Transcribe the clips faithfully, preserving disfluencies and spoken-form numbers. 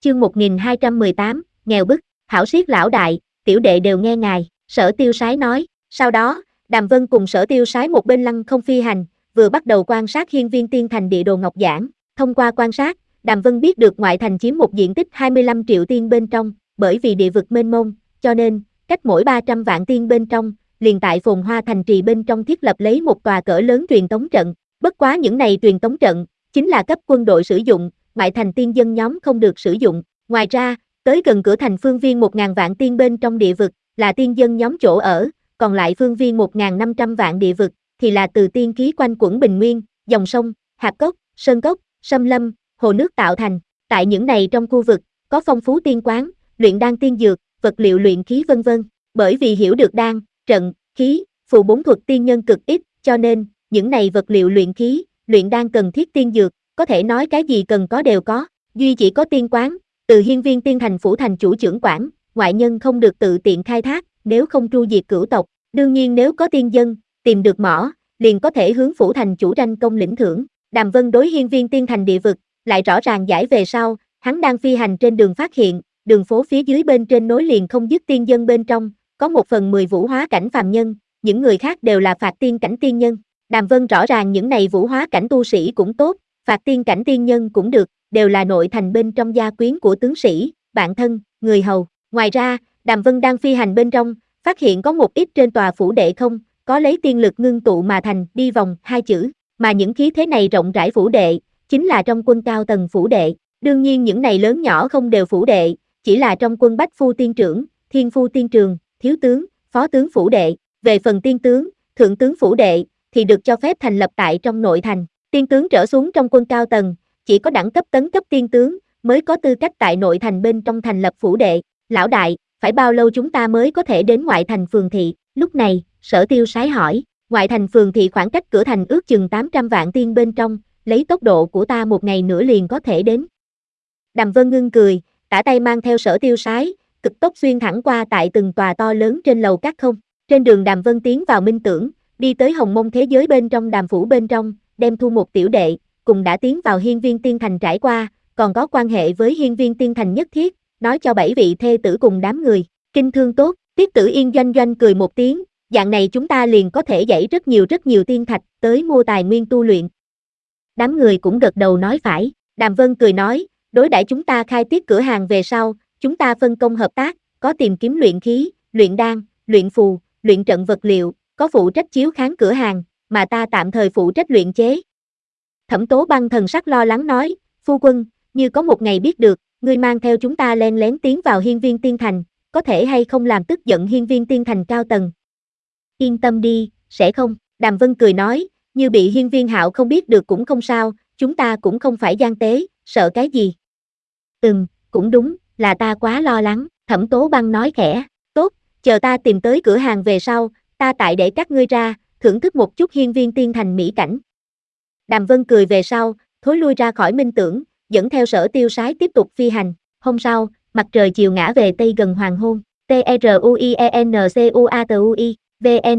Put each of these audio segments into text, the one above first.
chương một nghìn hai trăm mười tám, nghèo bức, hảo siết lão đại, tiểu đệ đều nghe ngài, Sở Tiêu Sái nói. Sau đó, Đàm Vân cùng Sở Tiêu Sái một bên lăng không phi hành, vừa bắt đầu quan sát hiên viên tiên thành địa đồ ngọc giản. Thông qua quan sát, Đàm Vân biết được ngoại thành chiếm một diện tích hai mươi lăm triệu tiên bên trong, bởi vì địa vực mênh mông, cho nên, cách mỗi ba trăm vạn tiên bên trong, liền tại phồn hoa thành trì bên trong thiết lập lấy một tòa cỡ lớn truyền tống trận. Bất quá những này truyền tống trận, chính là cấp quân đội sử dụng, ngoại thành tiên dân nhóm không được sử dụng. Ngoài ra, tới gần cửa thành phương viên một nghìn vạn tiên bên trong địa vực, là tiên dân nhóm chỗ ở, còn lại phương viên một nghìn năm trăm vạn địa vực, thì là từ tiên khí quanh quẩn bình nguyên, dòng sông, hạp cốc, sơn cốc, xâm lâm, hồ nước tạo thành. Tại những này trong khu vực, có phong phú tiên quán, luyện đan tiên dược, vật liệu luyện khí vân vân. Bởi vì hiểu được đan, trận, khí, phù bốn thuật tiên nhân cực ít, cho nên, những này vật liệu luyện khí, luyện đan cần thiết tiên dược, có thể nói cái gì cần có đều có. Duy chỉ có tiên quán, từ hiên viên tiên thành phủ thành chủ trưởng quản, ngoại nhân không được tự tiện khai thác, nếu không tru diệt cửu tộc. Đương nhiên nếu có tiên dân, tìm được mỏ, liền có thể hướng phủ thành chủ tranh công lĩnh thưởng. Đàm Vân đối hiên viên tiên thành địa vực, lại rõ ràng giải về sau, hắn đang phi hành trên đường phát hiện, đường phố phía dưới bên trên nối liền không dứt tiên dân bên trong, có một phần mười vũ hóa cảnh phàm nhân, những người khác đều là phạt tiên cảnh tiên nhân. Đàm Vân rõ ràng những này vũ hóa cảnh tu sĩ cũng tốt, phạt tiên cảnh tiên nhân cũng được, đều là nội thành bên trong gia quyến của tướng sĩ, bạn thân, người hầu. Ngoài ra, Đàm Vân đang phi hành bên trong, phát hiện có một ít trên tòa phủ đệ không, có lấy tiên lực ngưng tụ mà thành, đi vòng, hai chữ, mà những khí thế này rộng rãi phủ đệ, chính là trong quân cao tầng phủ đệ. Đương nhiên những này lớn nhỏ không đều phủ đệ, chỉ là trong quân bách phu tiên trưởng, thiên phu tiên trường, thiếu tướng, phó tướng phủ đệ. Về phần tiên tướng, thượng tướng phủ đệ, thì được cho phép thành lập tại trong nội thành. Tiên tướng trở xuống trong quân cao tầng, chỉ có đẳng cấp tấn cấp tiên tướng, mới có tư cách tại nội thành bên trong thành lập phủ đệ. Lão đại, phải bao lâu chúng ta mới có thể đến ngoại thành phường thị? Lúc này, Sở Tiêu Sái hỏi. Ngoại thành phường thị khoảng cách cửa thành ước chừng tám trăm vạn tiên bên trong, lấy tốc độ của ta một ngày nữa liền có thể đến. Đàm Vân ngưng cười, tả tay mang theo Sở Tiêu Sái, cực tốc xuyên thẳng qua tại từng tòa to lớn trên lầu các không. Trên đường Đàm Vân tiến vào Minh Tưởng, đi tới Hồng Mông thế giới bên trong Đàm phủ bên trong, đem thu một tiểu đệ, cùng đã tiến vào hiên viên tiên thành trải qua, còn có quan hệ với hiên viên tiên thành nhất thiết, nói cho bảy vị thê tử cùng đám người, kinh thương tốt. Tiết Tử Yên doanh doanh cười một tiếng, dạng này chúng ta liền có thể dãy rất nhiều rất nhiều tiên thạch tới mua tài nguyên tu luyện. Đám người cũng gật đầu nói phải. Đàm Vân cười nói, đối đãi chúng ta khai tiết cửa hàng về sau, chúng ta phân công hợp tác, có tìm kiếm luyện khí, luyện đan, luyện phù, luyện trận vật liệu, có phụ trách chiếu kháng cửa hàng, mà ta tạm thời phụ trách luyện chế. Thẩm Tố Băng thần sắc lo lắng nói, phu quân, như có một ngày biết được, ngươi mang theo chúng ta len lén tiến vào hiên viên tiên thành, có thể hay không làm tức giận hiên viên tiên thành cao tầng? Yên tâm đi, sẽ không. Đàm Vân cười nói, như bị hiên viên hạo không biết được cũng không sao, chúng ta cũng không phải gian tế, sợ cái gì? Ừm, cũng đúng, là ta quá lo lắng. Thẩm Tố Băng nói khẽ, tốt, chờ ta tìm tới cửa hàng về sau, ta tại để các ngươi ra, thưởng thức một chút hiên viên tiên thành mỹ cảnh. Đàm Vân cười về sau, thối lui ra khỏi Minh Tưởng, dẫn theo Sở Tiêu Sái tiếp tục phi hành. Hôm sau, mặt trời chiều ngã về tây gần hoàng hôn. T R U I E N C U A T U I, V N.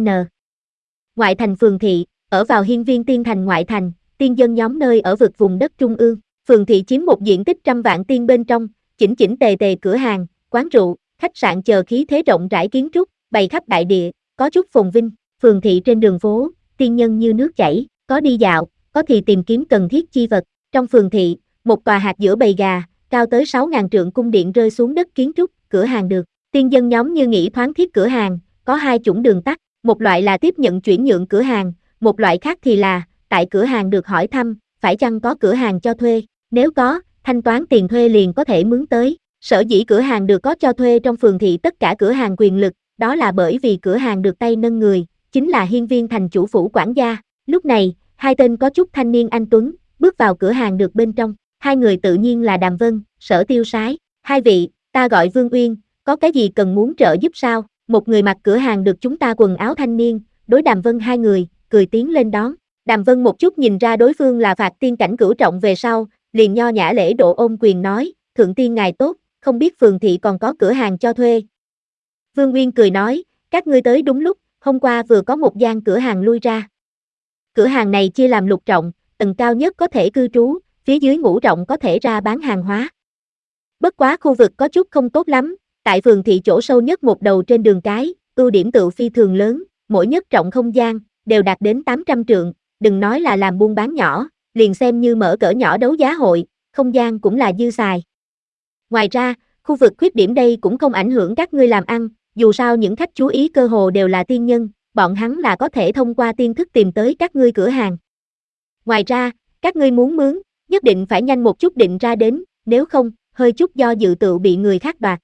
Ngoại thành phường thị, ở vào hiên viên tiên thành ngoại thành, tiên dân nhóm nơi ở vực vùng đất trung ương. Phường thị chiếm một diện tích trăm vạn tiên bên trong, chỉnh chỉnh tề tề cửa hàng, quán rượu, khách sạn chờ khí thế rộng rãi kiến trúc, bày khắp đại địa, có chút phồn vinh. Phường thị trên đường phố, tiên nhân như nước chảy, có đi dạo, có thì tìm kiếm cần thiết chi vật. Trong phường thị, một tòa hạt giữa bầy gà, cao tới sáu nghìn trượng cung điện rơi xuống đất kiến trúc, cửa hàng được. Tiên dân nhóm như nghĩ thoáng thiết cửa hàng, có hai chủng đường tắt, một loại là tiếp nhận chuyển nhượng cửa hàng, một loại khác thì là, tại cửa hàng được hỏi thăm, phải chăng có cửa hàng cho thuê, nếu có, thanh toán tiền thuê liền có thể mướn tới. Sở dĩ cửa hàng được có cho thuê trong phường thị tất cả cửa hàng quyền lực, đó là bởi vì cửa hàng được tay nâng người, chính là hiên viên thành chủ phủ quản gia. Lúc này, hai tên có chút thanh niên anh tuấn, bước vào cửa hàng được bên trong, hai người tự nhiên là Đàm Vân, Sở Tiêu Sái. Hai vị, ta gọi Vương Uyên, có cái gì cần muốn trợ giúp sao? Một người mặc cửa hàng được chúng ta quần áo thanh niên, đối Đàm Vân hai người, cười tiến lên đón. Đàm Vân một chút nhìn ra đối phương là phạt tiên cảnh cửu trọng về sau, liền nho nhã lễ độ ôm quyền nói, thượng tiên ngài tốt, không biết phường thị còn có cửa hàng cho thuê. Vương Uyên cười nói, các ngươi tới đúng lúc, hôm qua vừa có một gian cửa hàng lui ra. Cửa hàng này chia làm lục trọng, tầng cao nhất có thể cư trú, phía dưới ngũ trọng có thể ra bán hàng hóa. Bất quá khu vực có chút không tốt lắm, tại phường thị chỗ sâu nhất một đầu trên đường cái, ưu điểm tựu phi thường lớn, mỗi nhất trọng không gian, đều đạt đến tám trăm trượng, đừng nói là làm buôn bán nhỏ, liền xem như mở cỡ nhỏ đấu giá hội, không gian cũng là dư xài. Ngoài ra, khu vực khuyết điểm đây cũng không ảnh hưởng các ngươi làm ăn, dù sao những khách chú ý cơ hồ đều là tiên nhân, bọn hắn là có thể thông qua tiên thức tìm tới các ngươi cửa hàng. Ngoài ra, các ngươi muốn mướn, nhất định phải nhanh một chút định ra đến, nếu không, hơi chút do dự tựu bị người khác đoạt.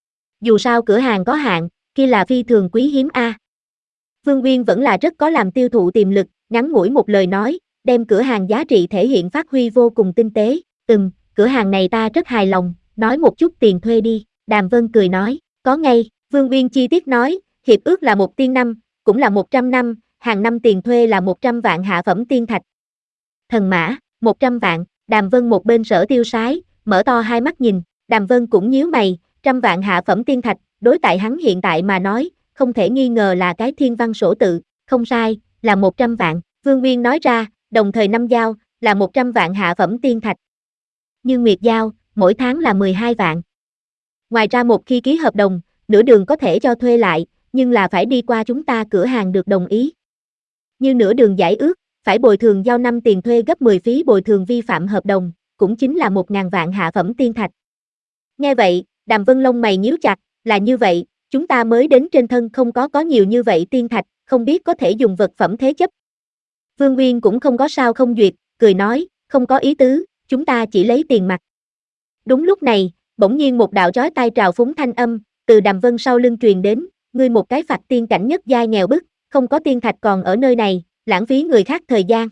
Dù sao cửa hàng có hạn, kia là phi thường quý hiếm a. Vương Uyên vẫn là rất có làm tiêu thụ tiềm lực, ngắn ngủi một lời nói, đem cửa hàng giá trị thể hiện phát huy vô cùng tinh tế. Ừm, cửa hàng này ta rất hài lòng, nói một chút tiền thuê đi. Đàm Vân cười nói, có ngay. Vương Uyên chi tiết nói, hiệp ước là một tiên năm, cũng là một trăm năm, hàng năm tiền thuê là một trăm vạn hạ phẩm tiên thạch. Thần mã, một trăm vạn. Đàm Vân một bên Sở Tiêu Sái, mở to hai mắt nhìn, Đàm Vân cũng nhíu mày, trăm vạn hạ phẩm tiên thạch, đối tại hắn hiện tại mà nói, không thể nghi ngờ là cái thiên văn sổ tự, không sai, là một trăm vạn. Vương Uyên nói ra, đồng thời năm giao, là một trăm vạn hạ phẩm tiên thạch. Như Nguyệt Giao, mỗi tháng là mười hai vạn. Ngoài ra một khi ký hợp đồng, nửa đường có thể cho thuê lại, nhưng là phải đi qua chúng ta cửa hàng được đồng ý. Như nửa đường giải ước, phải bồi thường giao năm tiền thuê gấp mười phí bồi thường vi phạm hợp đồng, cũng chính là một ngàn vạn hạ phẩm tiên thạch. Nghe vậy, Đàm Vân lông mày nhíu chặt, là như vậy, chúng ta mới đến trên thân không có có nhiều như vậy tiên thạch, không biết có thể dùng vật phẩm thế chấp. Vương Uyên cũng không có sao không duyệt, cười nói, không có ý tứ, chúng ta chỉ lấy tiền mặt. Đúng lúc này, bỗng nhiên một đạo chói tai trào phúng thanh âm, từ Đàm Vân sau lưng truyền đến, ngươi một cái phạt tiên cảnh nhất giai nghèo bức, không có tiên thạch còn ở nơi này, lãng phí người khác thời gian.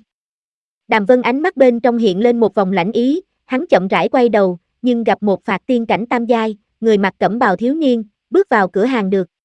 Đàm Vân ánh mắt bên trong hiện lên một vòng lãnh ý, hắn chậm rãi quay đầu, nhưng gặp một phạt tiên cảnh tam giai, người mặc cẩm bào thiếu niên, bước vào cửa hàng được.